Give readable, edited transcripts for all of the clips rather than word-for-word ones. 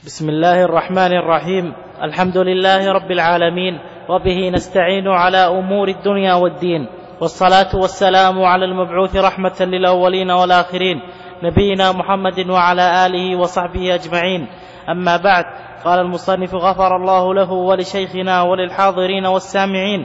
بسم الله الرحمن الرحيم. الحمد لله رب العالمين، وبه نستعين على أمور الدنيا والدين، والصلاة والسلام على المبعوث رحمة للأولين والآخرين، نبينا محمد وعلى آله وصحبه أجمعين. أما بعد، قال المصنف غفر الله له ولشيخنا وللحاضرين والسامعين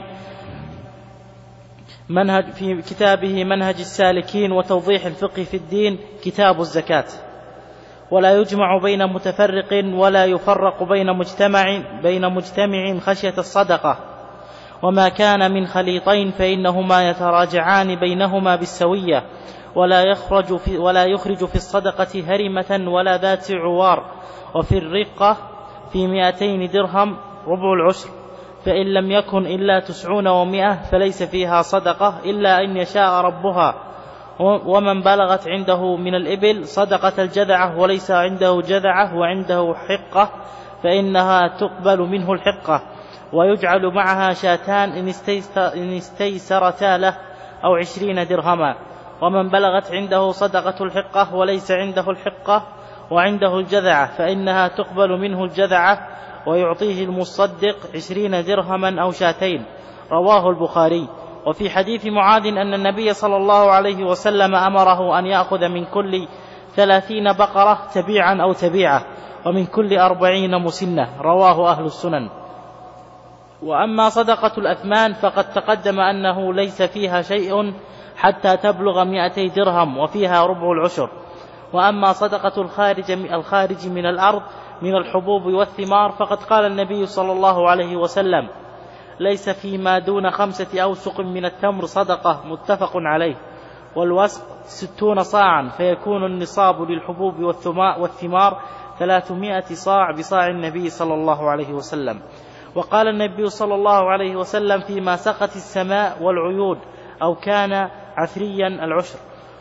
في كتابه منهج السالكين وتوضيح الفقه في الدين كتاب الزكاة: ولا يجمع بين متفرق ولا يفرق بين مجتمع خشية الصدقة، وما كان من خليطين فإنهما يتراجعان بينهما بالسوية، ولا يخرج في الصدقة هرمة ولا ذات عوار. وفي الرقة في 200 درهم ربع العشر، فإن لم يكن إلا 900 فليس فيها صدقة إلا أن يشاء ربها. ومن بلغت عنده من الإبل صدقة الجذعة وليس عنده جذعة وعنده حقة فإنها تقبل منه الحقة، ويجعل معها شاتان إن استيسرتا له أو 20 درهما. ومن بلغت عنده صدقة الحقة وليس عنده الحقة وعنده الجذعة فإنها تقبل منه الجذعة، ويعطيه المصدق 20 درهما أو شاتين. رواه البخاري. وفي حديث معاذ أن النبي صلى الله عليه وسلم أمره أن يأخذ من كل 30 بقرة تبيعا أو تبيعة، ومن كل 40 مسنة. رواه أهل السنن. وأما صدقة الأثمان فقد تقدم أنه ليس فيها شيء حتى تبلغ 200 درهم وفيها ربع العشر. وأما صدقة الخارج من الأرض من الحبوب والثمار فقد قال النبي صلى الله عليه وسلم: ليس فيما دون 5 أوسق من التمر صدقة. متفق عليه. والوسق 60 صاعا، فيكون النصاب للحبوب والثمار 300 صاع بصاع النبي صلى الله عليه وسلم. وقال النبي صلى الله عليه وسلم فيما سقت السماء والعيون أو كان عثريا العشر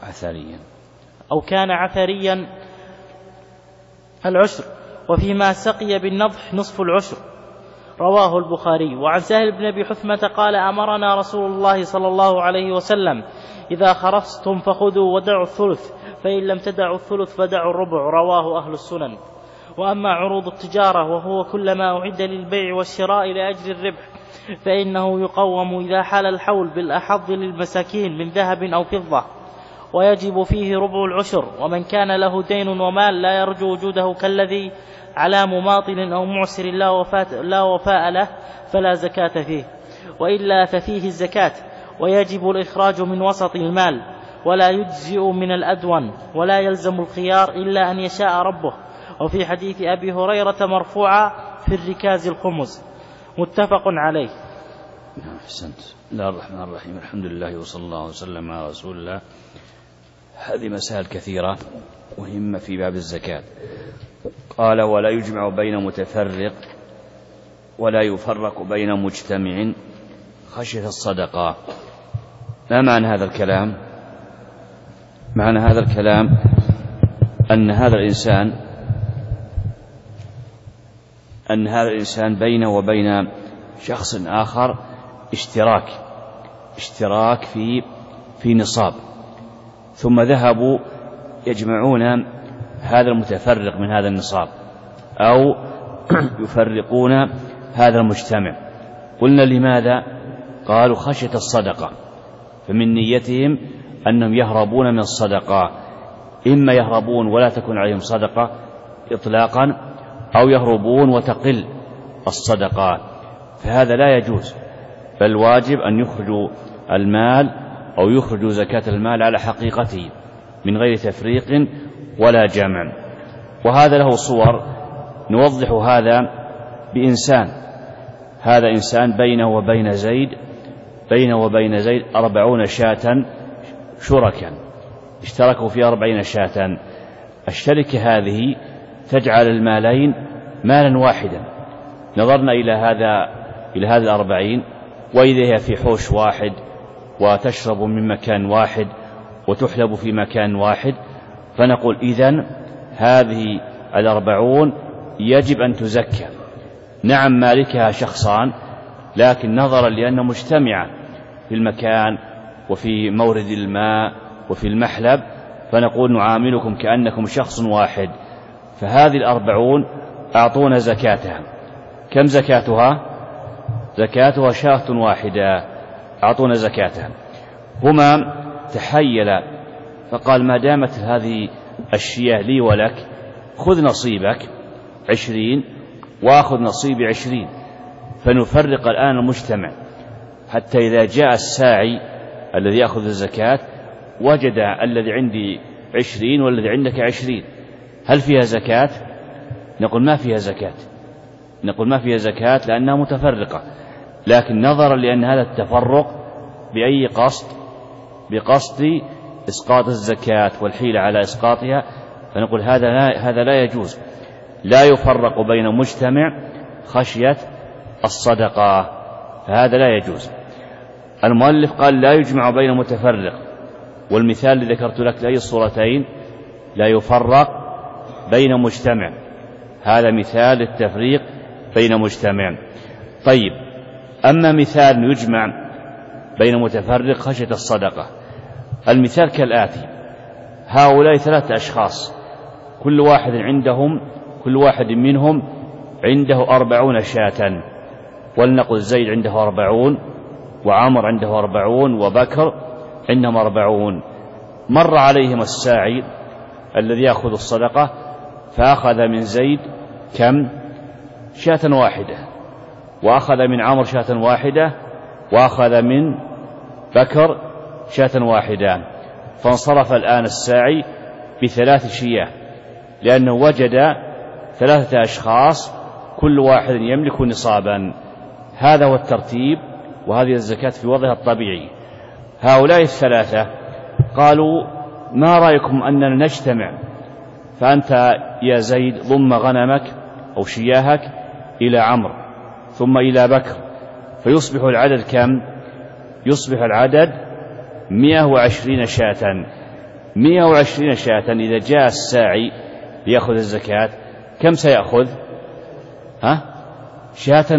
العشر، وفيما سقي بالنضح نصف العشر. رواه البخاري. وعن سهل بن أبي حثمة قال: أمرنا رسول الله صلى الله عليه وسلم: إذا خرجتم فخذوا ودعوا الثلث، فإن لم تدعوا الثلث فدعوا الربع. رواه أهل السنن. وأما عروض التجارة وهو كل ما أعد للبيع والشراء لأجل الربح فإنه يقوم إذا حال الحول بالأحظ للمساكين من ذهب أو فضة، ويجب فيه ربع العشر. ومن كان له دين ومال لا يرجو وجوده كالذي على مماطل أو معسر لا وفاء له فلا زكاة فيه، وإلا ففيه الزكاة، ويجب الإخراج من وسط المال، ولا يجزئ من الأدون، ولا يلزم الخيار إلا أن يشاء ربه. وفي حديث أبي هريرة مرفوعا: في الركاز الخمس. متفق عليه. أحسنت. بسم الله الرحمن الرحيم. الحمد لله وصلى الله وسلم على رسول الله. هذه مسائل كثيرة مهمة في باب الزكاة. قال: ولا يجمع بين متفرق ولا يفرق بين مجتمع خشية الصدقة. ما معنى هذا الكلام؟ معنى هذا الكلام أن هذا الإنسان بينه وبين شخص آخر اشتراك في نصاب، ثم ذهبوا يجمعون هذا المتفرق من هذا النصاب أو يفرقون هذا المجتمع. قلنا لماذا؟ قالوا: خشية الصدقة. فمن نيتهم أنهم يهربون من الصدقة، إما يهربون ولا تكون عليهم صدقة إطلاقا، أو يهربون وتقل الصدقة، فهذا لا يجوز، بل واجب أن يخرجوا المال أو يخرجوا زكاة المال على حقيقته من غير تفريق ولا جمع. وهذا له صور نوضح هذا بإنسان. هذا إنسان بينه وبين زيد 40 شاة شركا، اشتركوا في 40 شاة. الشركة هذه تجعل المالين مالا واحدا. نظرنا إلى هذا 40، وإذا هي في حوش واحد، وتشرب من مكان واحد، وتحلب في مكان واحد، فنقول: إذن هذه 40 يجب أن تزكى. نعم، مالكها شخصان، لكن نظرا لأنه مجتمع في المكان وفي مورد الماء وفي المحلب، فنقول: نعاملكم كأنكم شخص واحد. فهذه 40 أعطونا زكاتها. كم زكاتها؟ زكاتها شاة واحدة، أعطونا زكاتها. هما تحيل فقال ما دامت هذه الشياه لي ولك خذ نصيبك 20 وأخذ نصيبي 20، فنفرق الآن المجتمع حتى إذا جاء الساعي الذي يأخذ الزكاة وجد الذي عندي 20 والذي عندك 20، هل فيها زكاة؟ نقول ما فيها زكاة، نقول ما فيها زكاة لأنها متفرقة، لكن نظرا لأن هذا التفرق بأي قصد؟ بقصد إسقاط الزكاة والحيلة على إسقاطها، فنقول هذا لا يجوز، لا يفرق بين مجتمع خشية الصدقة، فهذا لا يجوز. المؤلف قال لا يجمع بين متفرق، والمثال الذي ذكرت لك لأي الصورتين لا يفرق بين مجتمع، هذا مثال التفريق بين مجتمع. طيب، أما مثال يجمع بين متفرق خشية الصدقة، المثال كالآتي: هؤلاء 3 أشخاص كل واحد منهم عنده 40 شاة، ولنقل زيد عنده 40 وعمر عنده 40 وبكر عندهم 40. مر عليهم الساعي الذي يأخذ الصدقة فأخذ من زيد كم؟ شاة واحدة، وأخذ من عمر شاة واحدة، وأخذ من بكر شاة واحدة، فانصرف الآن الساعي ب3 شياه، لأنه وجد 3 أشخاص كل واحد يملك نصابا. هذا هو الترتيب، وهذه الزكاة في وضعها الطبيعي. هؤلاء 3 قالوا ما رأيكم أننا نجتمع، فأنت يا زيد ضم غنمك أو شياهك إلى عمرو ثم إلى بكر، فيصبح العدد كم؟ يصبح العدد 120 شاة. 120 شاة إذا جاء الساعي ليأخذ الزكاة كم سيأخذ؟ شاة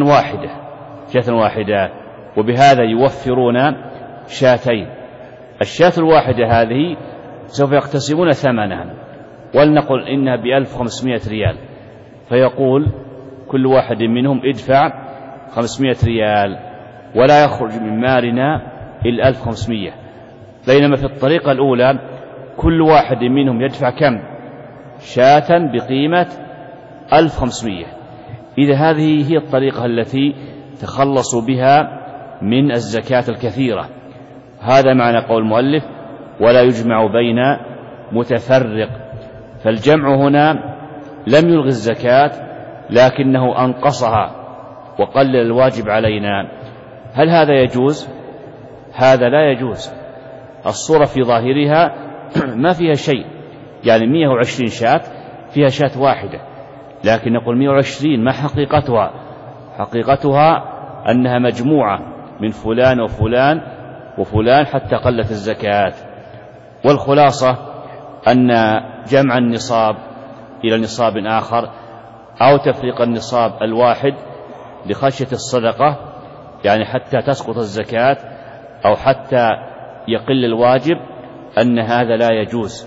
واحدة، وبهذا يوفرون 2. الشاة الواحدة هذه سوف يقتسمون ثمنها، ولنقل إنها ب1500 ريال، فيقول كل واحد منهم ادفع 500 ريال ولا يخرج من مالنا إلا 1500، بينما في الطريقة الأولى كل واحد منهم يدفع كم؟ شاة بقيمة 1500. إذا هذه هي الطريقة التي تخلصوا بها من الزكاة الكثيرة. هذا معنى قول المؤلف ولا يجمع بين متفرق، فالجمع هنا لم يلغي الزكاة لكنه أنقصها وقلل الواجب علينا. هل هذا يجوز؟ هذا لا يجوز. الصورة في ظاهرها ما فيها شيء، يعني 120 شاة فيها شاة واحدة، لكن نقول 120 ما حقيقتها؟ حقيقتها أنها مجموعة من فلان وفلان وفلان حتى قلت الزكاة. والخلاصة أن جمع النصاب إلى نصاب آخر أو تفريق النصاب الواحد لخشية الصدقة، يعني حتى تسقط الزكاة أو حتى يقل الواجب، أن هذا لا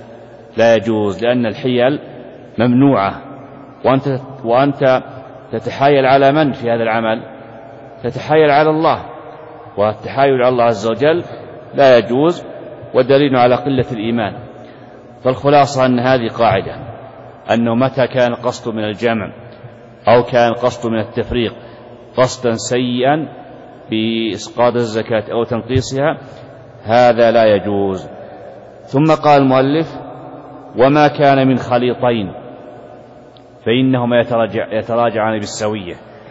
يجوز، لأن الحيل ممنوعة. وأنت تتحايل على من في هذا العمل؟ تتحايل على الله، والتحايل على الله عز وجل لا يجوز، والدليل على قلة الإيمان. فالخلاصة أن هذه قاعدة، أنه متى كان القصد من الجمع أو كان القصد من التفريق قصدا سيئا بإسقاط الزكاة أو تنقيصها، هذا لا يجوز. ثم قال المؤلف وما كان من خليطين فإنهما يتراجعان بالسوية.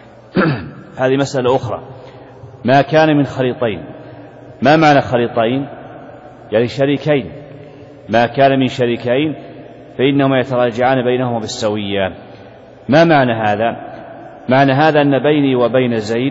هذه مسألة أخرى. ما كان من خليطين، ما معنى خليطين؟ يعني شريكين. ما كان من شريكين فإنهما يتراجعان بينهما بالسوية. ما معنى هذا؟ معنى هذا أن بيني وبين زيد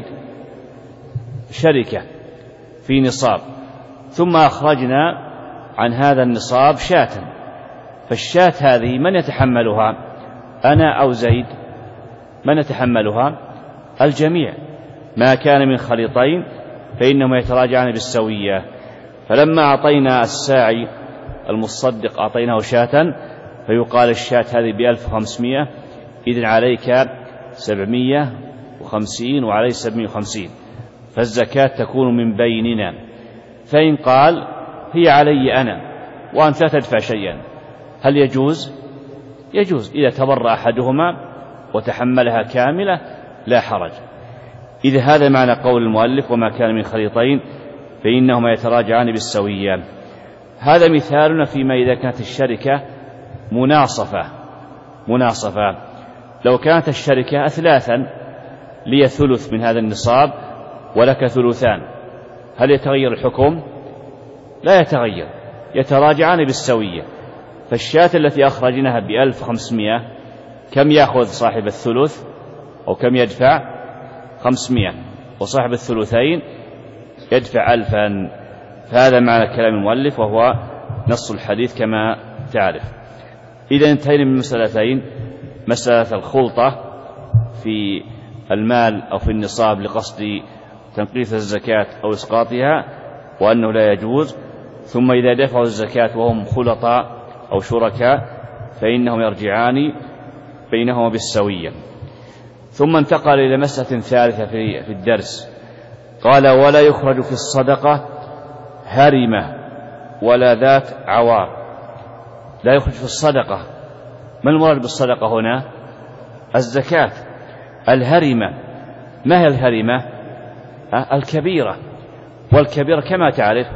شركة في نصاب، ثم أخرجنا عن هذا النصاب شاة، فالشاة هذه من يتحملها؟ أنا أو زيد؟ من يتحملها؟ الجميع. ما كان من خليطين فإنهما يتراجعان بالسوية. فلما أعطينا الساعي المصدق أعطيناه شاة، فيقال الشاة هذه ب1500، إذن عليك 750 وعليه 750، فالزكاة تكون من بيننا. فإن قال هي علي أنا وأنت لا تدفع شيئا، هل يجوز؟ يجوز إذا تبرأ أحدهما وتحملها كاملة لا حرج. إذا هذا معنى قول المؤلف وما كان من خليطين فإنهما يتراجعان بالسوية. هذا مثالنا فيما إذا كانت الشركة مناصفة. لو كانت الشركة أثلاثا، لي ثلث من هذا النصاب ولك ثلثان، هل يتغير الحكم؟ لا يتغير، يتراجعان بالسوية. فالشاة التي أخرجناها ب1500 كم يأخذ صاحب الثلث أو كم يدفع؟ 500، وصاحب الثلثين يدفع 1000. فهذا معنى كلام المؤلف وهو نص الحديث كما تعرف. إذا انتهينا من مسألتين: مسألة الخلطة في المال أو في النصاب لقصد تنقيص الزكاة أو إسقاطها وأنه لا يجوز، ثم إذا دفعوا الزكاة وهم خلطاء أو شركاء فإنهم يرجعان بينهما بالسوية. ثم انتقل إلى مسألة ثالثة في الدرس، قال: ولا يخرج في الصدقة هرمة ولا ذات عوار. لا يخرج في الصدقة، ما المراد بالصدقة هنا؟ الزكاة. الهرمة، ما هي الهرمة؟ الكبيرة، والكبيرة كما تعرف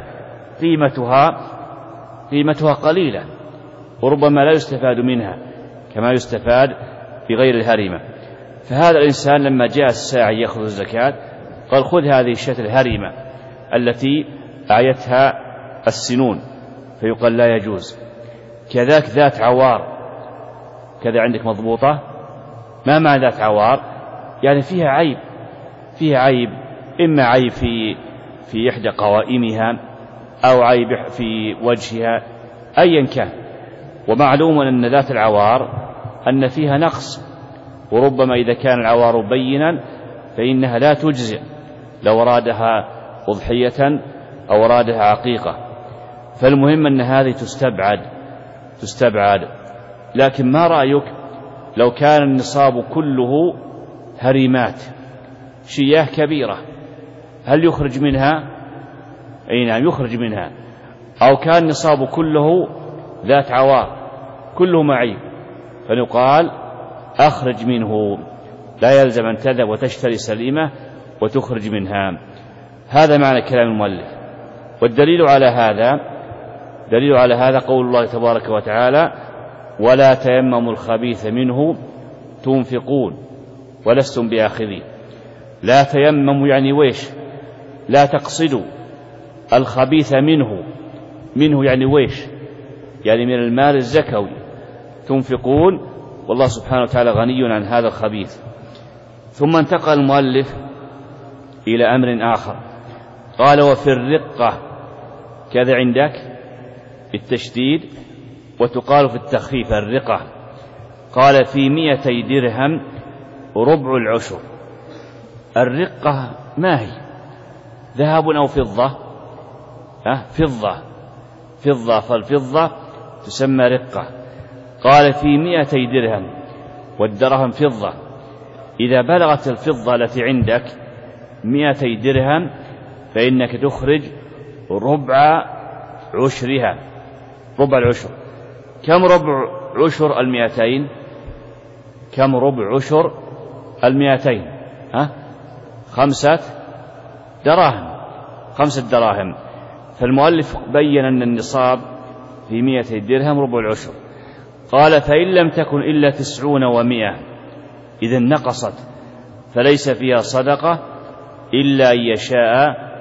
قيمتها قليلة وربما لا يستفاد منها كما يستفاد بغير الهرمة. فهذا الإنسان لما جاء الساعي يأخذ الزكاة قال: خذ هذه الشاة الهرمة التي أعيتها السنون، فيقال لا يجوز. كذاك ذات عوار، كذا عندك مضبوطة؟ ما معنى ذات عوار؟ يعني فيها عيب، إما عيب في إحدى قوائمها أو عيب في وجهها، أيا كان. ومعلوم أن ذات العوار أن فيها نقص، وربما إذا كان العوار بينا فإنها لا تجزئ لو أرادها أضحية أو أرادها عقيقة. فالمهم أن هذه تستبعد. لكن ما رأيك لو كان النصاب كله هرمات، شياه كبيرة، هل يخرج منها؟ أي نعم يخرج منها. أو كان النصاب كله ذات عوار، كله معيب، فنقال أخرج منه، لا يلزم أن تذهب وتشتري سليمة وتخرج منها. هذا معنى كلام المؤلف. والدليل على هذا قول الله تبارك وتعالى: ولا تيمموا الخبيث منه تنفقون ولستم بآخذين. لا تيمموا يعني ويش؟ لا تقصدوا الخبيث منه يعني ويش؟ يعني من المال الزكوي تنفقون، والله سبحانه وتعالى غني عن هذا الخبيث. ثم انتقل المؤلف إلى أمر آخر، قال: وفي الرقة، كذا عندك بالتشديد وتقال في التخفيف الرقة. قال: في 200 درهم ربع العشر. الرقة ما هي؟ ذهب أو فضة؟ فضة، فالفضة تسمى رقة. قال: في 200 درهم، والدرهم فضة. إذا بلغت الفضة التي عندك 200 درهم فإنك تخرج ربع عشرها، ربع العشر. كم ربع عشر 200؟ كم ربع عشر 200؟ 5 دراهم. فالمؤلف بين أن النصاب في 200 درهم ربع العشر. قال: فإن لم تكن إلا 90 و100 إذن نقصت، فليس فيها صدقة إلا أن يشاء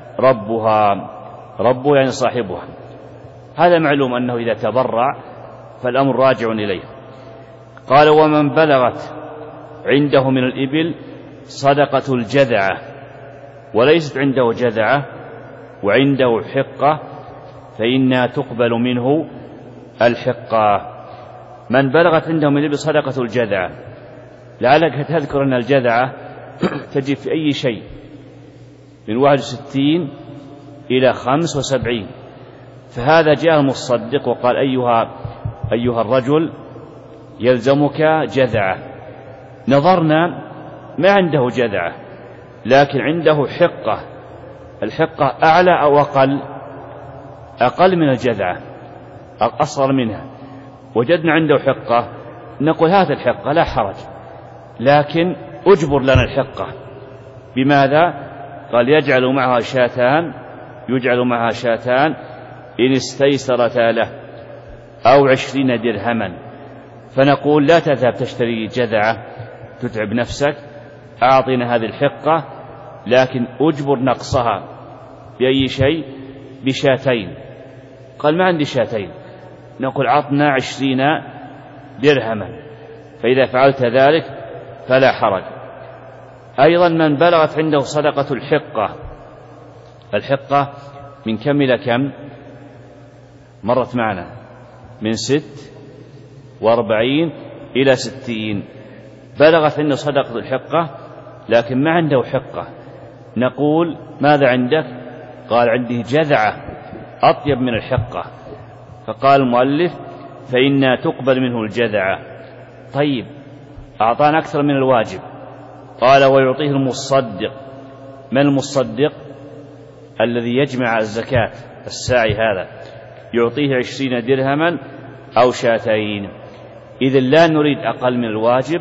ربه يعني صاحبها. هذا معلوم أنه إذا تبرع فالأمر راجع إليه. قال: ومن بلغت عنده من الإبل صدقة الجذعة وليست عنده جذعة وعنده حقة فإنها تقبل منه الحقة. من بلغت عنده من الإبل صدقة الجذعة، لعلك تذكر أن الجذعة تجي في أي شيء من 61 إلى 75. فهذا جاء المصدق وقال: أيها الرجل يلزمك جذعة، نظرنا ما عنده جذعة لكن عنده حقة، الحقة أعلى أو أقل من الجذعة، أصغر منها، وجدنا عنده حقة، نقول هذه الحقة لا حرج، لكن أجبر لنا الحقة. بماذا؟ قال يجعل معها شاتان إن استيسرتا له أو 20 درهما. فنقول لا تذهب تشتري جذعة تتعب نفسك، أعطينا هذه الحقة، لكن أجبر نقصها بأي شيء؟ بشاتين. قال ما عندي شاتين، نقول عطنا 20 درهما، فإذا فعلت ذلك فلا حرج. أيضا من بلغت عنده صدقة الحقة من كم إلى كم؟ مرت معنا من 46 إلى 60. بلغت عنده صدقة الحقة لكن ما عنده حقة، نقول ماذا عندك؟ قال عندي جذعة أطيب من الحقة. فقال المؤلف فإنها تقبل منه الجذعة. طيب أعطانا أكثر من الواجب، قال ويعطيه المصدق. من المصدق؟ الذي يجمع الزكاة، الساعي هذا، يعطيه 20 درهما أو شاتين. إذن لا نريد أقل من الواجب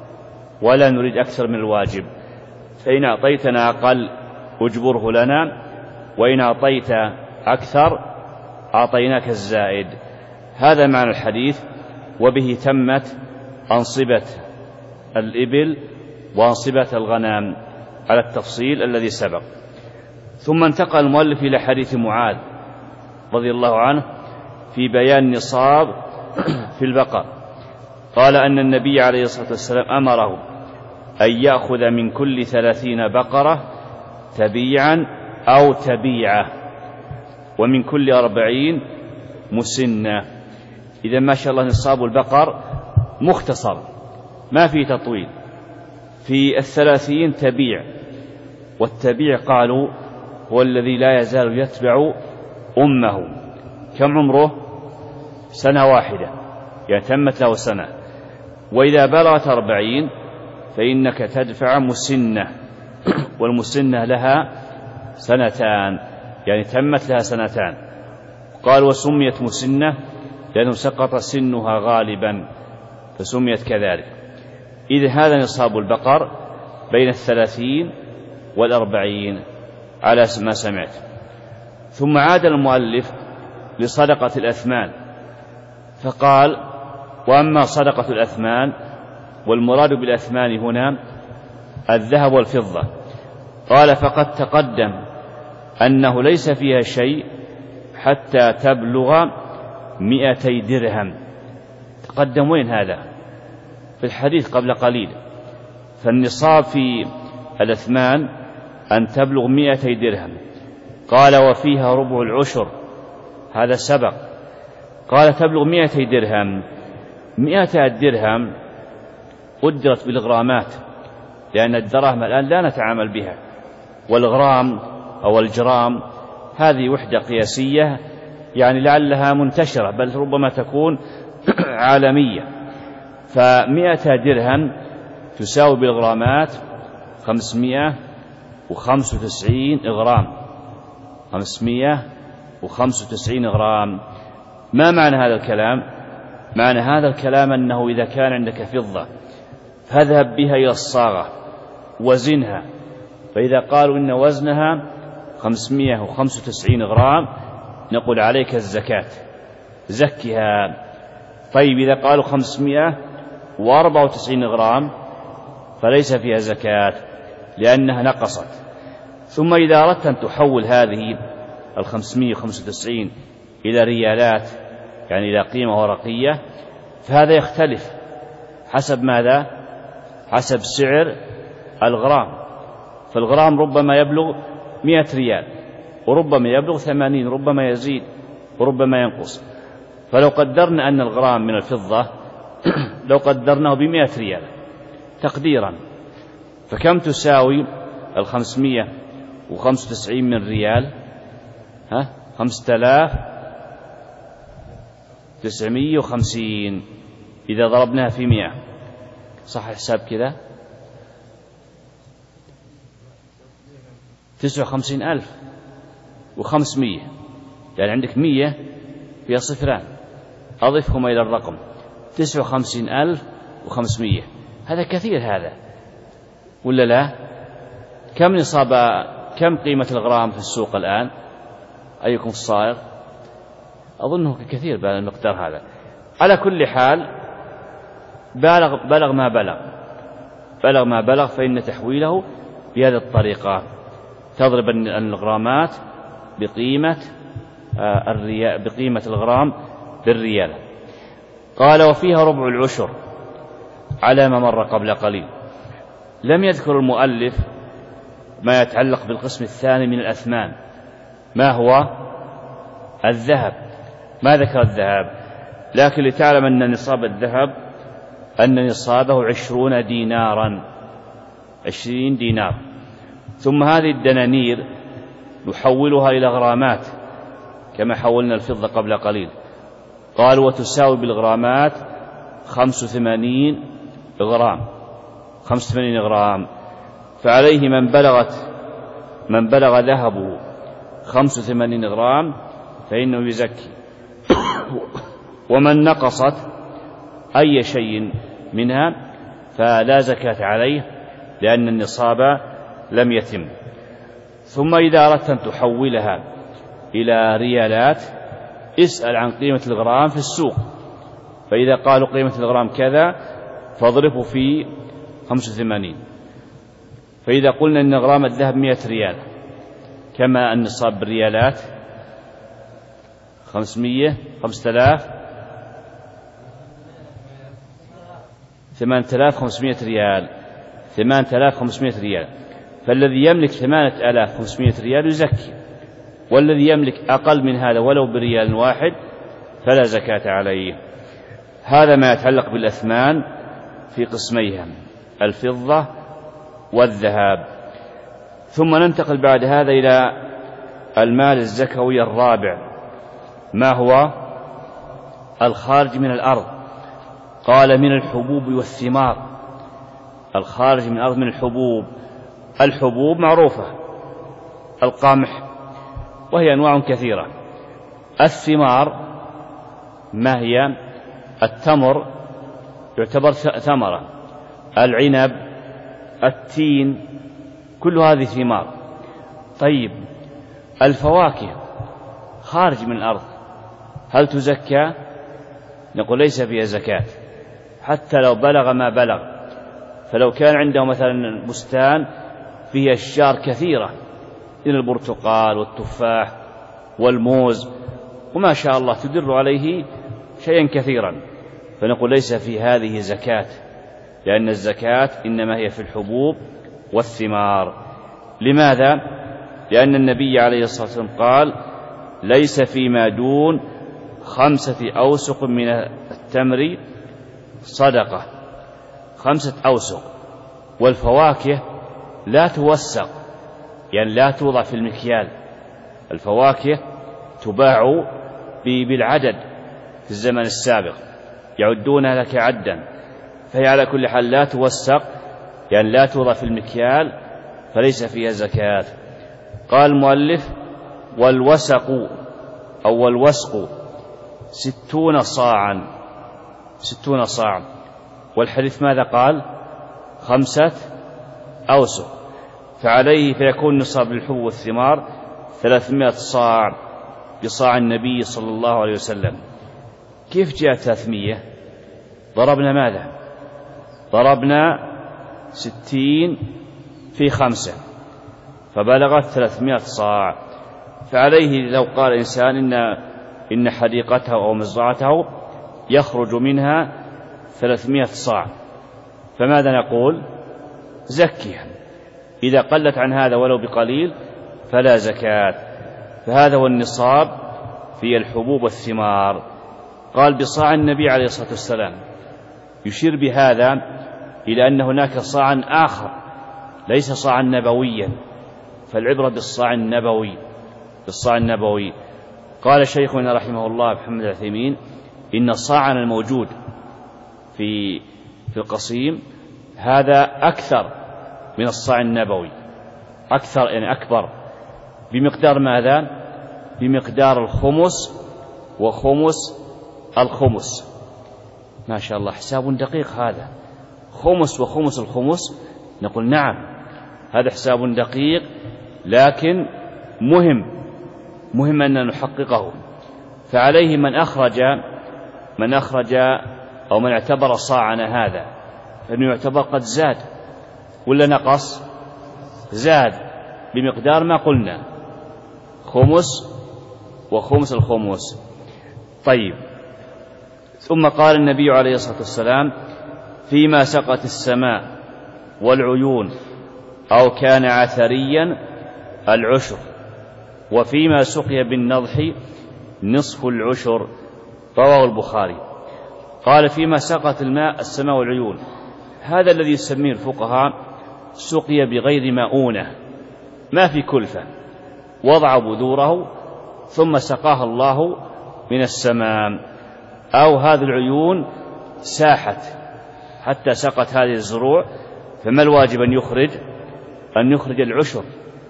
ولا نريد أكثر من الواجب، فإن أعطيتنا أقل أجبره لنا، وإن أعطيت أكثر أعطيناك الزائد. هذا معنى الحديث. وبه تمت أنصبة الإبل وأنصبة الغنم على التفصيل الذي سبق. ثم انتقل المؤلف إلى حديث معاذ رضي الله عنه في بيان النصاب في البقر. قال أن النبي عليه الصلاة والسلام أمره أن يأخذ من كل 30 بقرة تبيعا أو تبيعة، ومن كل 40 مسنة. إذا ما شاء الله نصاب البقر مختصر ما في تطويل. في 30 تبيع، والتبيع قالوا هو الذي لا يزال يتبع أمه. كم عمره؟ 1 سنة، يعني تمت له 1 سنة. وإذا بلغت 40 فإنك تدفع مسنة، والمسنة لها 2 سنين، يعني تمت لها 2 سنين. قال وسميت مسنة لأنه سقط سنها غالبا فسميت كذلك. إذ هذا نصاب البقر بين 30 و40 على ما سمعت. ثم عاد المؤلف لصدقة الأثمان فقال وأما صدقة الأثمان، والمراد بالأثمان هنا الذهب والفضة، قال فقد تقدم أنه ليس فيها شيء حتى تبلغ 200 درهم. تقدم وين هذا؟ في الحديث قبل قليل. فالنصاب في الأثمان أن تبلغ 200 درهم. قال وفيها ربع العشر، هذا سبق. قال تبلغ 200 درهم. 200 درهم قدرت بالغرامات، لأن الدراهم الآن لا نتعامل بها، والغرام أو الجرام هذه وحدة قياسية، يعني لعلها منتشرة بل ربما تكون عالمية. ف200 درهم تساوي بالغرامات 595 غرام. 595 غرام. ما معنى هذا الكلام؟ معنى هذا الكلام أنه إذا كان عندك فضة فاذهب بها إلى الصاغة وزنها، فإذا قالوا إن وزنها 595 غرام نقول عليك الزكاة، زكها. طيب إذا قالوا 594 غرام فليس فيها زكاة لأنها نقصت. ثم إذا أردت أن تحول هذه 595 إلى ريالات، يعني إلى قيمة ورقية، فهذا يختلف حسب ماذا؟ حسب سعر الغرام. فالغرام ربما يبلغ 100 ريال، وربما يبلغ 80، ربما يزيد وربما ينقص. فلو قدرنا أن الغرام من الفضة لو قدرناه 100 ريال تقديرا، فكم تساوي 595 من ريال؟ 5950 إذا ضربناها في 100. صح الحساب كذا 59,500 يعني عندك 100 فيها صفران أضفهما إلى الرقم 59,500. هذا كثير هذا ولا لا؟ كم نصاب كم قيمة الغرام في السوق الآن؟ أيكم الصائغ؟ أظنه كثير بالمقدار هذا. على كل حال بلغ ما بلغ فإن تحويله بهذه الطريقة تضرب الغرامات بقيمة الغرام بالريال. قال وفيها ربع العشر على ما مر قبل قليل. لم يذكر المؤلف ما يتعلق بالقسم الثاني من الأثمان، ما هو الذهب، ما ذكر الذهب، لكن لتعلم أن نصاب الذهب أن نصابه 20 دينارا، 20 دينار. ثم هذه الدنانير نحولها إلى غرامات كما حولنا الفضة قبل قليل. قال وتساوي بالغرامات 85 غرام، 85 غرام. فعليه من بلغ ذهبه 85 غرام فإنه يزكي، ومن نقصت أي شيء منها فلا زكاة عليه لأن النصاب لم يتم. ثم إذا أردت أن تحولها إلى ريالات اسأل عن قيمة الغرام في السوق، فإذا قالوا قيمة الغرام كذا فاضربه في 85. فإذا قلنا أن غرام الذهب 100 ريال كما النصاب بالريالات 500 5000 8500 ريال، 8500 ريال. فالذي يملك 8500 ريال يزكي، والذي يملك أقل من هذا ولو بريال واحد فلا زكاة عليه. هذا ما يتعلق بالأثمان في قسميها الفضة والذهب. ثم ننتقل بعد هذا إلى المال الزكوي الرابع، ما هو الخارج من الأرض. قال من الحبوب والثمار. الخارج من الأرض من الحبوب معروفة، القمح وهي أنواع كثيرة. الثمار ما هي؟ التمر يعتبر ثمرة، العنب، التين، كل هذه ثمار. طيب الفواكه خارج من الأرض هل تزكى؟ نقول ليس فيها زكاة حتى لو بلغ ما بلغ. فلو كان عنده مثلا بستان فيه أشجار كثيرة من البرتقال والتفاح والموز وما شاء الله تدر عليه شيئا كثيرا، فنقول ليس في هذه زكاة، لأن الزكاة إنما هي في الحبوب والثمار. لماذا؟ لأن النبي عليه الصلاة والسلام قال ليس فيما دون 5 أوسق من التمر صدقة، 5 أوسق. والفواكه لا توسق، يعني لا توضع في المكيال، الفواكه تباع بالعدد في الزمن السابق يعدونها لك عدا، فهي على كل حال لا توسق، يعني لا توضع في المكيال فليس فيها زكاة. قال المؤلف والوسق أو الوسق 60 صاعا، 60 صاعا. والحديث ماذا قال؟ 5 أوسق. فعليه فيكون نصاب للحبوب والثمار 300 صاع بصاع النبي صلى الله عليه وسلم. كيف جاء 300؟ ضربنا ماذا؟ ضربنا 60 في 5 فبلغت 300 صاع. فعليه لو قال إنسان إن حديقته أو مزرعته يخرج منها 300 صاع، فماذا نقول؟ زكيها. إذا قلت عن هذا ولو بقليل فلا زكاة. فهذا هو النصاب في الحبوب والثمار. قال بصاع النبي عليه الصلاة والسلام، يشير بهذا إلى أن هناك صاعا آخر ليس صاعا نبويا، فالعبرة بالصاع النبوي، بالصاع النبوي. قال شيخنا رحمه الله محمد العثيمين إن صاعنا الموجود في القصيم هذا أكثر من الصاع النبوي، أكثر يعني أكبر، بمقدار ماذا؟ بمقدار الخمس وخمس الخمس. ما شاء الله، حساب دقيق هذا، خمس وخمس الخمس. نقول نعم، هذا حساب دقيق، لكن مهم أن نحققه. فعليه من أخرج أو من اعتبر صاعنا هذا فإنه يعتبر قد زاد ولا نقص؟ زاد بمقدار ما قلنا، خمس وخمس الخمس. طيب، ثم قال النبي عليه الصلاة والسلام: فيما سقت السماء والعيون أو كان عثريا العشر، وفيما سقي بالنضح نصف العشر. رواه البخاري. قال: فيما سقت الماء السماء والعيون، هذا الذي يسميه الفقهاء سقي بغير مؤونة، ما في كلفة، وضع بذوره ثم سقاها الله من السماء. أو هذه العيون ساحت حتى سقت هذه الزروع، فما الواجب أن يخرج العشر،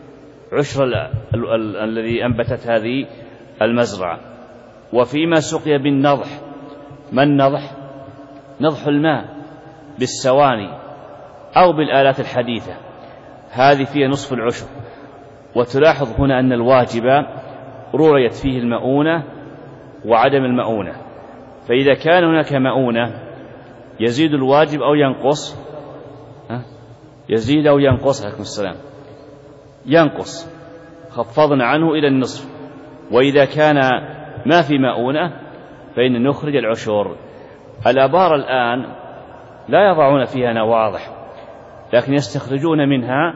الذي أنبتت هذه المزرعة. وفيما سقي بالنضح، ما النضح؟ نضح الماء بالسواني أو بالآلات الحديثة، هذه فيها نصف العشر. وتلاحظ هنا أن الواجب رعيت فيه المؤونة وعدم المؤونة، فإذا كان هناك مؤونة يزيد الواجب أو ينقص؟ يزيد أو ينقص؟ عليكم السلام. ينقص، خفضنا عنه إلى النصف. وإذا كان ما في مؤونة فإن نخرج العشور. الآبار الآن لا يضعون فيها نواضح، لكن يستخرجون منها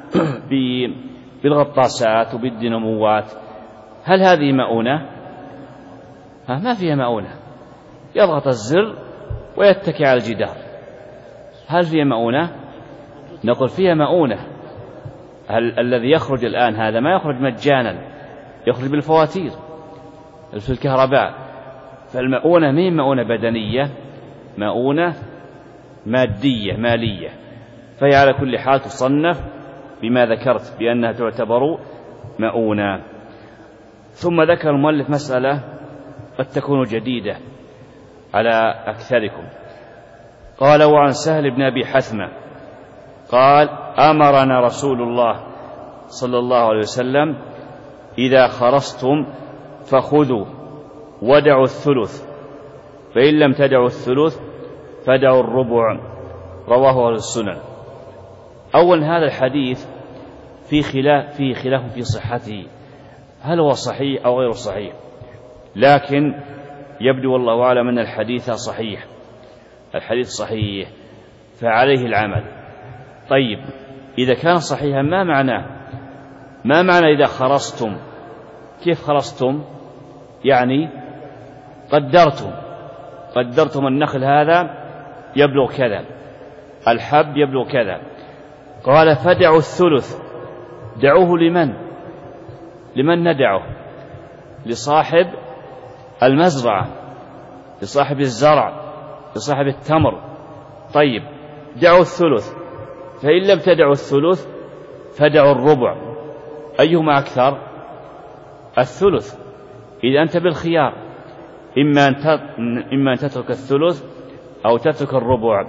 بالغطاسات وبالديناموات. هل هذه مؤونة؟ ما فيها مؤونة، يضغط الزر ويتكي على الجدار. هل فيها مؤونة؟ نقول فيها مؤونة. الذي يخرج الآن هذا ما يخرج مجانا، يخرج بالفواتير في الكهرباء. فالمؤونة مين؟ مؤونة بدنية، مؤونة مادية مالية، فهي على كل حال تصنف بما ذكرت بأنها تعتبر مؤونة. ثم ذكر المؤلف مسألة قد تكون جديدة على أكثركم. قال: وعن سهل بن أبي حثمة قال: أمرنا رسول الله صلى الله عليه وسلم: إذا خرصتم فخذوا ودعوا الثلث، فإن لم تدعوا الثلث فدعوا الربع. رواه أهل السنن. أول، هذا الحديث فيه خلاف في صحته، هل هو صحيح أو غير صحيح، لكن يبدو والله أعلم أن الحديث صحيح، الحديث صحيح فعليه العمل. طيب، إذا كان صحيحا ما معنى إذا خرصتم؟ كيف خرصتم؟ يعني قدرتم النخل هذا يبلغ كذا، الحب يبلغ كذا. قال: فدعوا الثلث. دعوه لمن ندعه؟ لصاحب المزرعة، لصاحب الزرع، لصاحب التمر. طيب، دعوا الثلث. فإن لم تدعوا الثلث فدعوا الربع. أيهما أكثر؟ الثلث. إذا أنت بالخيار، إما أن تترك الثلث أو تترك الربع.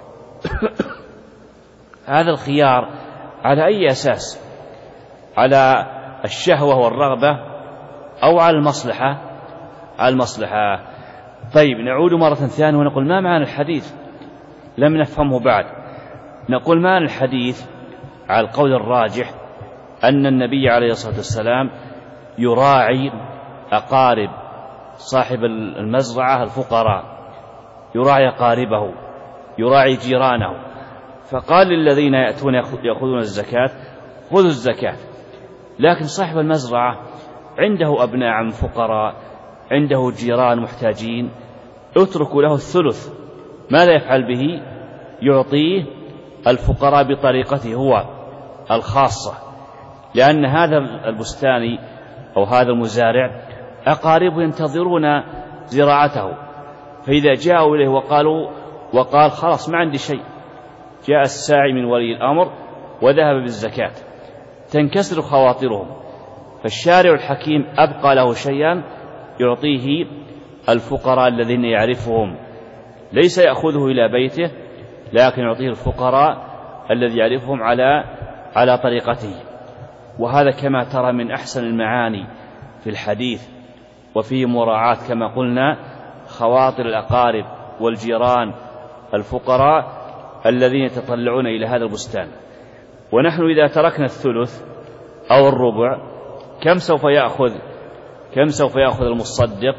هذا الخيار على أي أساس؟ على الشهوة والرغبة أو على المصلحة؟ على المصلحة. طيب، نعود مرة ثانية ونقول: ما معنى الحديث؟ لم نفهمه بعد. نقول: معنى الحديث على القول الراجح أن النبي عليه الصلاة والسلام يراعي أقارب صاحب المزرعة الفقراء، يراعي أقاربه، يراعي جيرانه. فقال للذين يأتون يأخذون الزكاة: خذوا الزكاة. لكن صاحب المزرعة عنده أبناء عم فقراء، عنده جيران محتاجين، اتركوا له الثلث. ماذا يفعل به؟ يعطيه الفقراء بطريقته هو الخاصة، لأن هذا البستاني أو هذا المزارع أقاربه ينتظرون زراعته، فإذا جاءوا إليه وقال: خلاص ما عندي شيء، جاء الساعي من ولي الأمر وذهب بالزكاة تنكسر خواطرهم، فالشارع الحكيم أبقى له شيئا يعطيه الفقراء الذين يعرفهم، ليس يأخذه إلى بيته، لكن يعطيه الفقراء الذي يعرفهم على طريقته. وهذا كما ترى من أحسن المعاني في الحديث، وفيه مراعاة كما قلنا خواطر الأقارب والجيران الفقراء الذين يتطلعون إلى هذا البستان. ونحن إذا تركنا الثلث أو الربع كم سوف يأخذ المصدق؟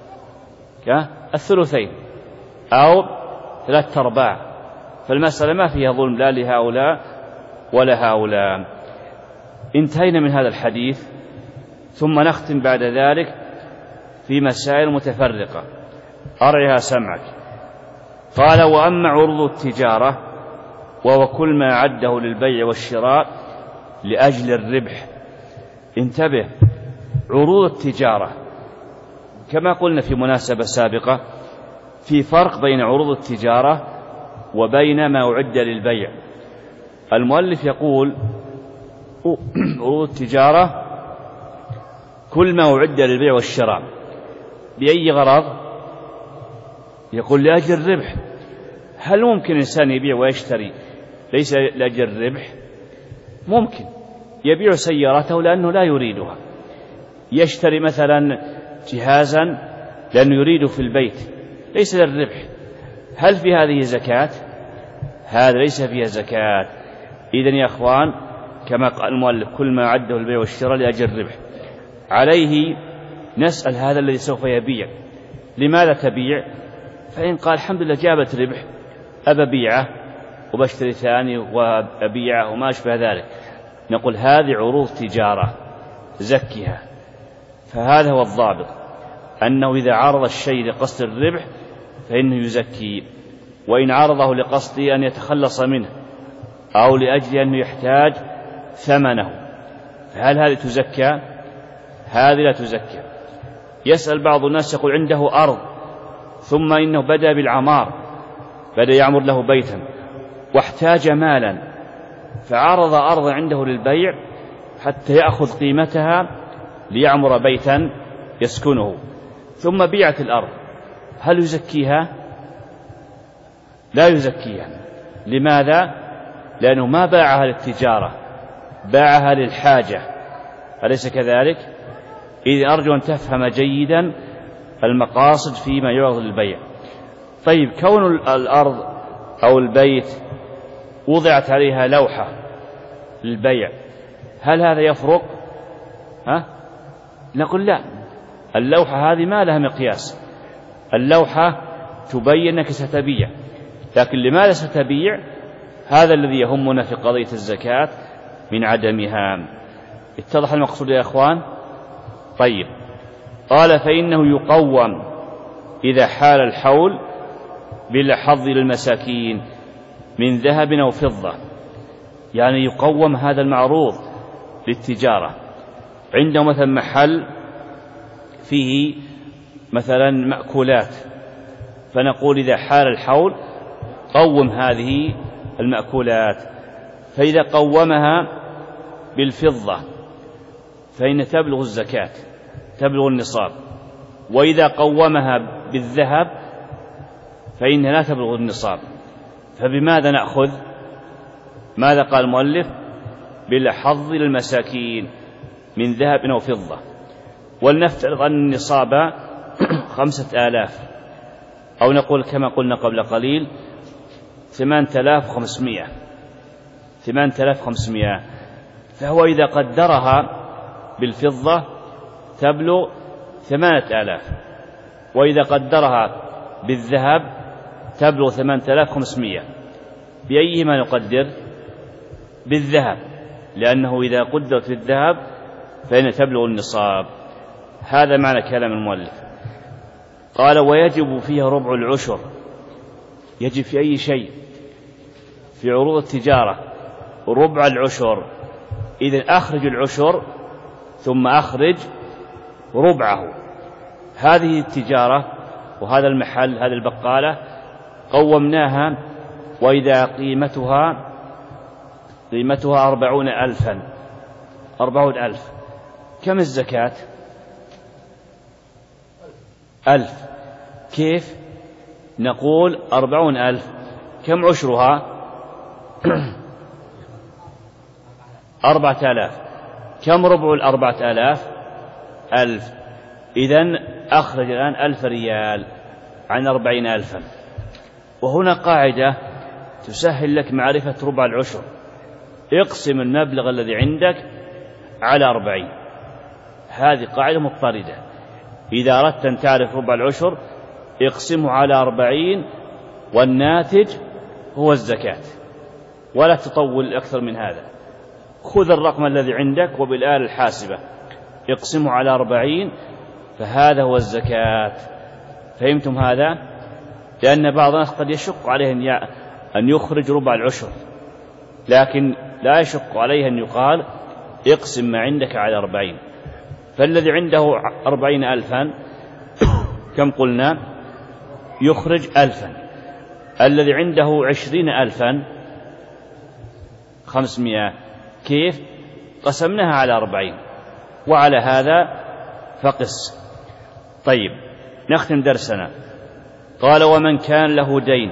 الثلثين أو 3/4. فالمسألة ما فيها ظلم لا لهؤلاء ولا هؤلاء. انتهينا من هذا الحديث، ثم نختم بعد ذلك في مسائل متفرقة أرعها سمعك. قال: وأما عروض التجارة وهو كل ما عده للبيع والشراء لأجل الربح. انتبه، عروض التجارة كما قلنا في مناسبة سابقة في فرق بين عروض التجارة وبين ما أعد للبيع. المؤلف يقول: عروض التجارة كل ما أعد للبيع والشراء. بأي غرض؟ يقول لأجل الربح. هل ممكن إنسان يبيع ويشتري ليس لأجل الربح؟ ممكن يبيع سيارته لأنه لا يريدها، يشتري مثلا جهازا لأنه يريده في البيت ليس للربح. هل في هذه زكاة؟ هذا ليس فيها زكاة. إذن يا أخوان كما قال المؤلف كل ما عده البيع والشراء لأجل الربح. عليه نسأل هذا الذي سوف يبيع: لماذا تبيع؟ فإن قال الحمد لله جابت ربح أبيعه وبشتري ثاني وأبيعه وما أشبه ذلك، نقول هذه عروض تجارة زكها. فهذا هو الضابط، أنه إذا عرض الشيء لقصد الربح فإنه يزكي، وإن عرضه لقصد أن يتخلص منه أو لأجل أنه يحتاج ثمنه فهل هذه تزكى؟ هذه لا تزكى. يسأل بعض الناس يقول عنده أرض ثم إنه بدأ بالعمار، بدأ يعمر له بيتا واحتاج مالا فعرض أرضا عنده للبيع حتى يأخذ قيمتها ليعمر بيتا يسكنه، ثم بيعت الأرض، هل يزكيها؟ لا يزكيها. لماذا؟ لأنه ما باعها للتجارة، باعها للحاجة، أليس كذلك؟ إذن أرجو أن تفهم جيدا المقاصد فيما يعرض للبيع. طيب، كون الأرض أو البيت وضعت عليها لوحة للبيع هل هذا يفرق؟ نقول لا، اللوحة هذه ما لها مقياس، اللوحة تبين أنك ستبيع، لكن لماذا ستبيع؟ هذا الذي يهمنا في قضية الزكاة من عدمها. اتضح المقصود يا أخوان؟ طيب، قال: فإنه يقوم إذا حال الحول بالحظ للمساكين من ذهب أو فضة. يعني يقوم هذا المعروض للتجارة، عنده مثلا محل فيه مثلا مأكولات، فنقول إذا حال الحول قوم هذه المأكولات، فإذا قومها بالفضة فإن تبلغ الزكاة، تبلغ النصاب، وإذا قومها بالذهب فإنها لا تبلغ النصاب. فبماذا نأخذ؟ ماذا قال المؤلف؟ بالحظ للمساكين من ذهب أو فضة. ولنفترض أن النصاب 5000، أو نقول كما قلنا قبل قليل 8500، فهو إذا قدرها بالفضة تبلغ 8000، وإذا قدرها بالذهب تبلغ 8500. بأيهما نقدر؟ بالذهب، لأنه إذا قدرت بالذهب فإن تبلغ النصاب. هذا معنى كلام المؤلف. قال: ويجب فيها ربع العشر. يجب في أي شيء في عروض التجارة ربع العشر. إذن أخرج العشر ثم أخرج ربعه. هذه التجارة وهذا المحل، هذه البقالة، قومناها وإذا قيمتها 40,000 كم الزكاة؟ 1000. كيف؟ نقول 40,000 كم عشرها؟ 4,000. كم ربع 4,000؟ 1000. إذن أخرج الآن 1000 ريال عن 40,000. وهنا قاعدة تسهل لك معرفة ربع العشر. اقسم المبلغ الذي عندك على 40. هذه قاعدة مضطردة. إذا أردت أن تعرف ربع العشر اقسمه على 40 والناتج هو الزكاة، ولا تطول أكثر من هذا. خذ الرقم الذي عندك وبالآلة الحاسبة اقسمه على 40 فهذا هو الزكاة. فهمتم هذا؟ لأن بعض الناس قد يشق عليه أن يخرج ربع العشر، لكن لا يشق عليه أن يقال اقسم ما عندك على 40. فالذي عنده 40,000 كم قلنا؟ يخرج 1000. الذي عنده 20,500 كيف؟ قسمناها على 40 وعلى هذا فقس. طيب نختم درسنا. قال ومن كان له دين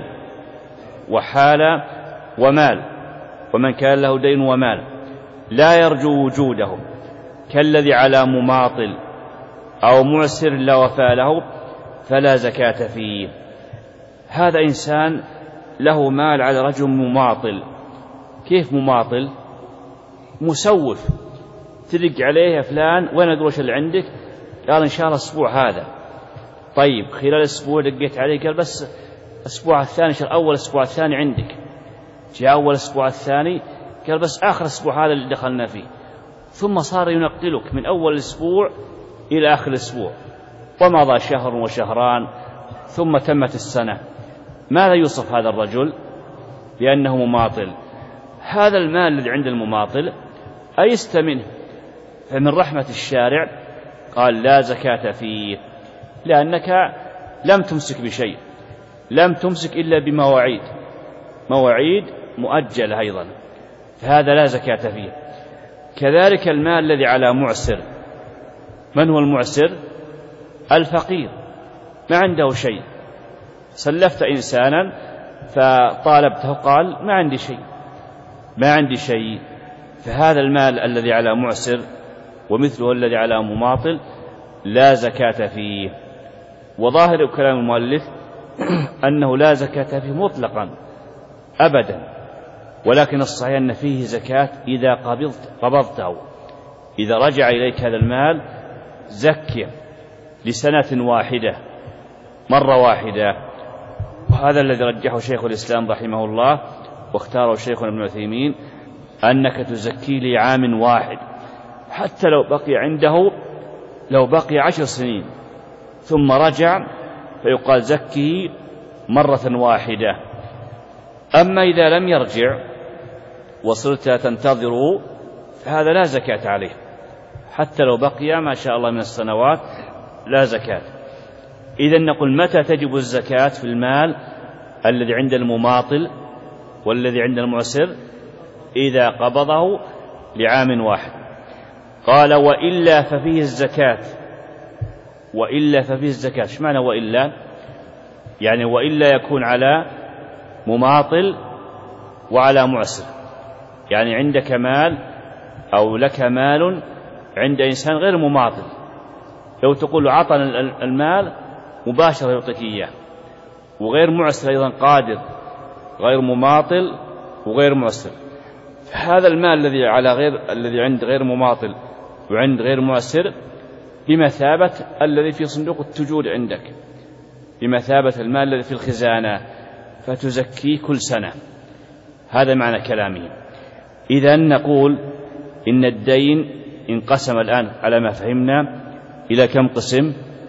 وحال ومال، ومن كان له دين ومال لا يرجو وجوده كالذي على مماطل أو معسر لا وفاء له فلا زكاة فيه. هذا إنسان له مال على رجل مماطل. كيف مماطل؟ مسوف. تدق عليه يا فلان وين القروش اللي عندك؟ قال إن شاء الله الأسبوع هذا. طيب خلال الأسبوع دقيت عليه قال بس الأسبوع الثاني، أول الأسبوع الثاني عندك. جاء أول الأسبوع الثاني قال بس آخر الأسبوع هذا اللي دخلنا فيه. ثم صار ينقلك من أول الأسبوع إلى آخر الأسبوع، ومضى شهر وشهران ثم تمت السنة. ماذا يوصف هذا الرجل؟ لأنه مماطل. هذا المال الذي عند المماطل أيست منه. فمن رحمة الشارع قال لا زكاة فيه، لأنك لم تمسك بشيء، لم تمسك إلا بمواعيد، مواعيد مؤجلة أيضا، فهذا لا زكاة فيه. كذلك المال الذي على معسر. من هو المعسر؟ الفقير، ما عنده شيء. سلفت إنسانا فطالبته قال ما عندي شيء، ما عندي شيء. فهذا المال الذي على معسر ومثله الذي على مماطل لا زكاة فيه. وظاهر كلام المؤلف أنه لا زكاة فيه مطلقا أبدا، ولكن الصحيح أن فيه زكاة إذا قبضته. إذا رجع إليك هذا المال زكيه لسنة واحدة مرة واحدة. وهذا الذي رجحه شيخ الإسلام رحمه الله واختاره شيخنا ابن عثيمين، أنك تزكي لعام واحد، حتى لو بقي عنده 10 سنين ثم رجع فيقال زكيه مرة واحدة. أما إذا لم يرجع وصرت تنتظره فهذا لا زكاة عليه، حتى لو بقي ما شاء الله من السنوات لا زكاة. إذن نقول متى تجب الزكاة في المال الذي عند المماطل والذي عند المعسر؟ إذا قبضه لعام واحد. قال وإلا ففيه الزكاة. وإلا ففيه الزكاة. ايش معنى وإلا؟ يعني وإلا يكون على مماطل وعلى معسر. يعني عندك مال أو لك مال عند إنسان غير مماطل، لو تقول عطنا المال مباشرة يعطيك إياه، وغير معسر أيضا قادر، غير مماطل وغير معسر. هذا المال الذي عند غير مماطل وعند غير معسر بمثابة الذي في صندوق التجود عندك، بمثابة المال الذي في الخزانة، فتزكيه كل سنة. هذا معنى كلامه. إذن نقول إن الدين انقسم الآن على ما فهمنا إلى كم قسم؟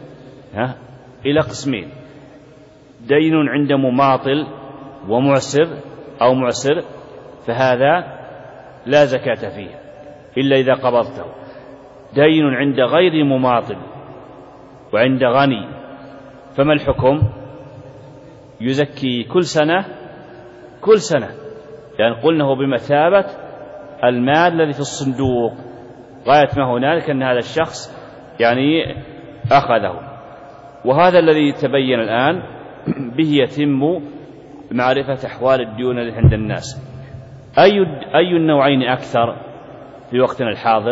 إلى قسمين: دين عند مماطل ومعسر أو معسر، فهذا لا زكاة فيه إلا إذا قبضته. دين عند غير مماطل وعند غني، فما الحكم؟ يزكي كل سنة كل سنة، يعني قلنا هو بمثابة المال الذي في الصندوق، غاية ما هنالك أن هذا الشخص يعني أخذه. وهذا الذي تبين الآن به يتم معرفة أحوال الديون التي عند الناس. أي النوعين أكثر في وقتنا الحاضر؟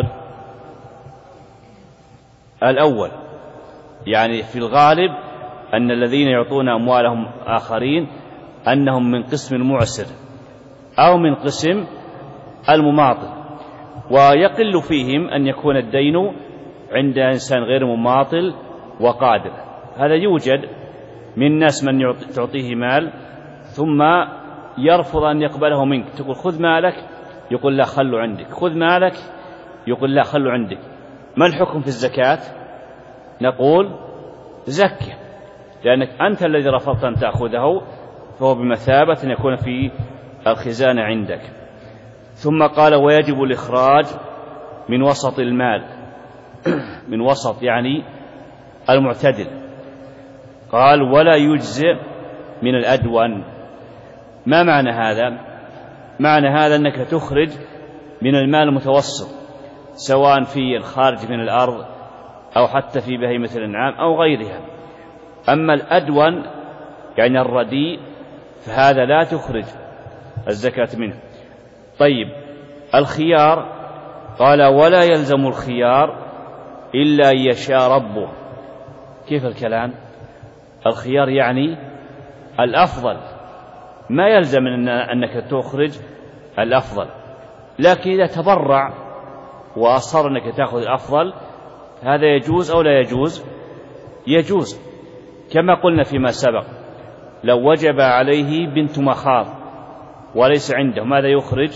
الأول، يعني في الغالب أن الذين يعطون أموالهم آخرين أنهم من قسم المعسر أو من قسم المماطل، ويقل فيهم أن يكون الدين عند إنسان غير مماطل وقادر. هذا يوجد من الناس من تعطيه مال ثم يرفض أن يقبله منك، تقول خذ مالك، يقول لا خلوا عندك، خذ مالك، يقول لا خلوا عندك. ما الحكم في الزكاة؟ نقول زكي، لأنك أنت الذي رفضت أن تأخذه، فهو بمثابة أن يكون في الخزانة عندك. ثم قال ويجب الإخراج من وسط المال من وسط يعني المعتدل. قال ولا يجزئ من الأدون. ما معنى هذا؟ معنى هذا أنك تخرج من المال المتوسط، سواء في الخارج من الأرض أو حتى في بهيمة الأنعام أو غيرها. أما الأدون يعني الرديء فهذا لا تخرج الزكاة منه. طيب الخيار، قال ولا يلزم الخيار إلا أن يشاء ربه. كيف الكلام؟ الخيار يعني الأفضل، ما يلزم أنك تخرج الأفضل، لكن إذا تبرع وأصر أنك تأخذ الأفضل هذا يجوز أو لا يجوز؟ يجوز، كما قلنا فيما سبق لو وجب عليه بنت مخاض وليس عنده ماذا يخرج؟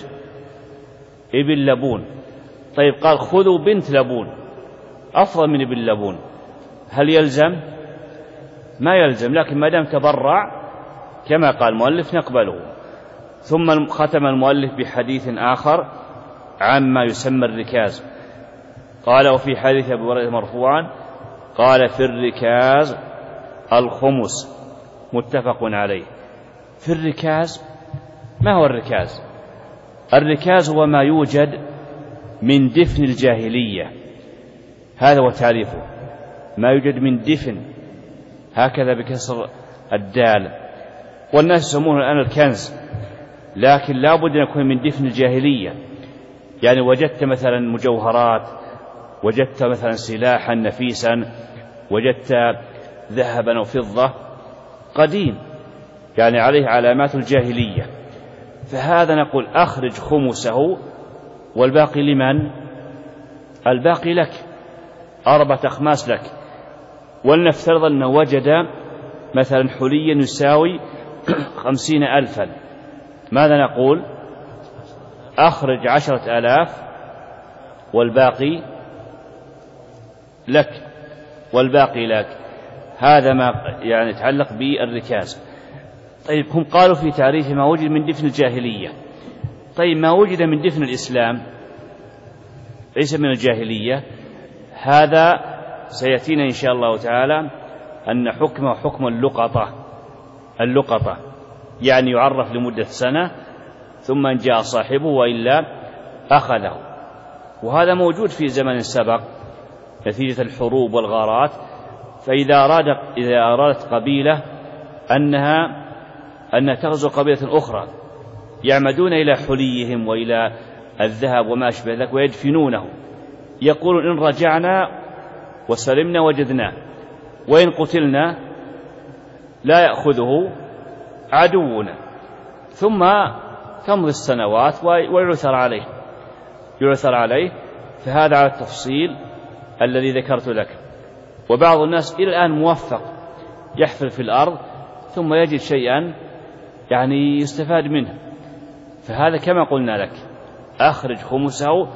ابن لبون. طيب قال خذوا بنت لبون أفضل من ابن لبون، هل يلزم؟ ما يلزم، لكن ما دام تبرع كما قال المؤلف نقبله. ثم ختم المؤلف بحديث آخر عما يسمى الركاز. قال وفي حديث أبي هريرة مرفوعا قال في الركاز الخمس، متفق عليه. في الركاز، ما هو الركاز؟ الركاز هو ما يوجد من دفن الجاهلية، هذا هو تعريفه، ما يوجد من دفن، هكذا بكسر الدال. والناس يسمونه الآن الكنز، لكن لا بد أن يكون من دفن الجاهلية. يعني وجدت مثلا مجوهرات، وجدت مثلا سلاحا نفيسا، وجدت ذهبا أو فضة قديم يعني عليه علامات الجاهلية، فهذا نقول أخرج خمسه والباقي لمن؟ الباقي لك، 4 أخماس لك. ولنفترض أنه وجد مثلا حليا يساوي 50,000، ماذا نقول؟ أخرج 10,000 والباقي لك، والباقي لك. هذا ما يعني يتعلق بالركاز. طيب هم قالوا في تعريف ما وجد من دفن الجاهلية. طيب ما وجد من دفن الإسلام ليس من الجاهلية، هذا سيأتينا إن شاء الله تعالى أن حكمه حكم اللقطة يعني يعرف لمدة سنة ثم إن جاء صاحبه وإلا أخذه. وهذا موجود في زمن سبق نتيجة الحروب والغارات. فإذا أرادت قبيلة أنها تغزو قبيلة أخرى يعمدون إلى حليهم وإلى الذهب وما أشبه ذلك ويدفنونه، يقولون إن رجعنا وسلمنا وجدناه، وإن قتلنا لا يأخذه عدونا. ثم تمضي السنوات ويعثر عليه. فهذا على التفصيل الذي ذكرت لك. وبعض الناس إلى الآن موفق يحفر في الأرض ثم يجد شيئا يعني يستفاد منه، فهذا كما قلنا لك أخرج خمسه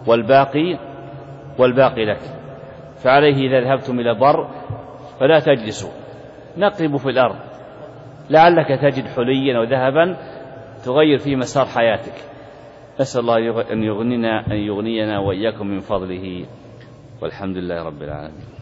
والباقي لك. فعليه إذا ذهبتم إلى بر فلا تجلسوا، نقبوا في الأرض لعلك تجد حليا أو ذهبا تغير فيه مسار حياتك. أسأل الله أن يغنينا وإياكم من فضله، والحمد لله رب العالمين.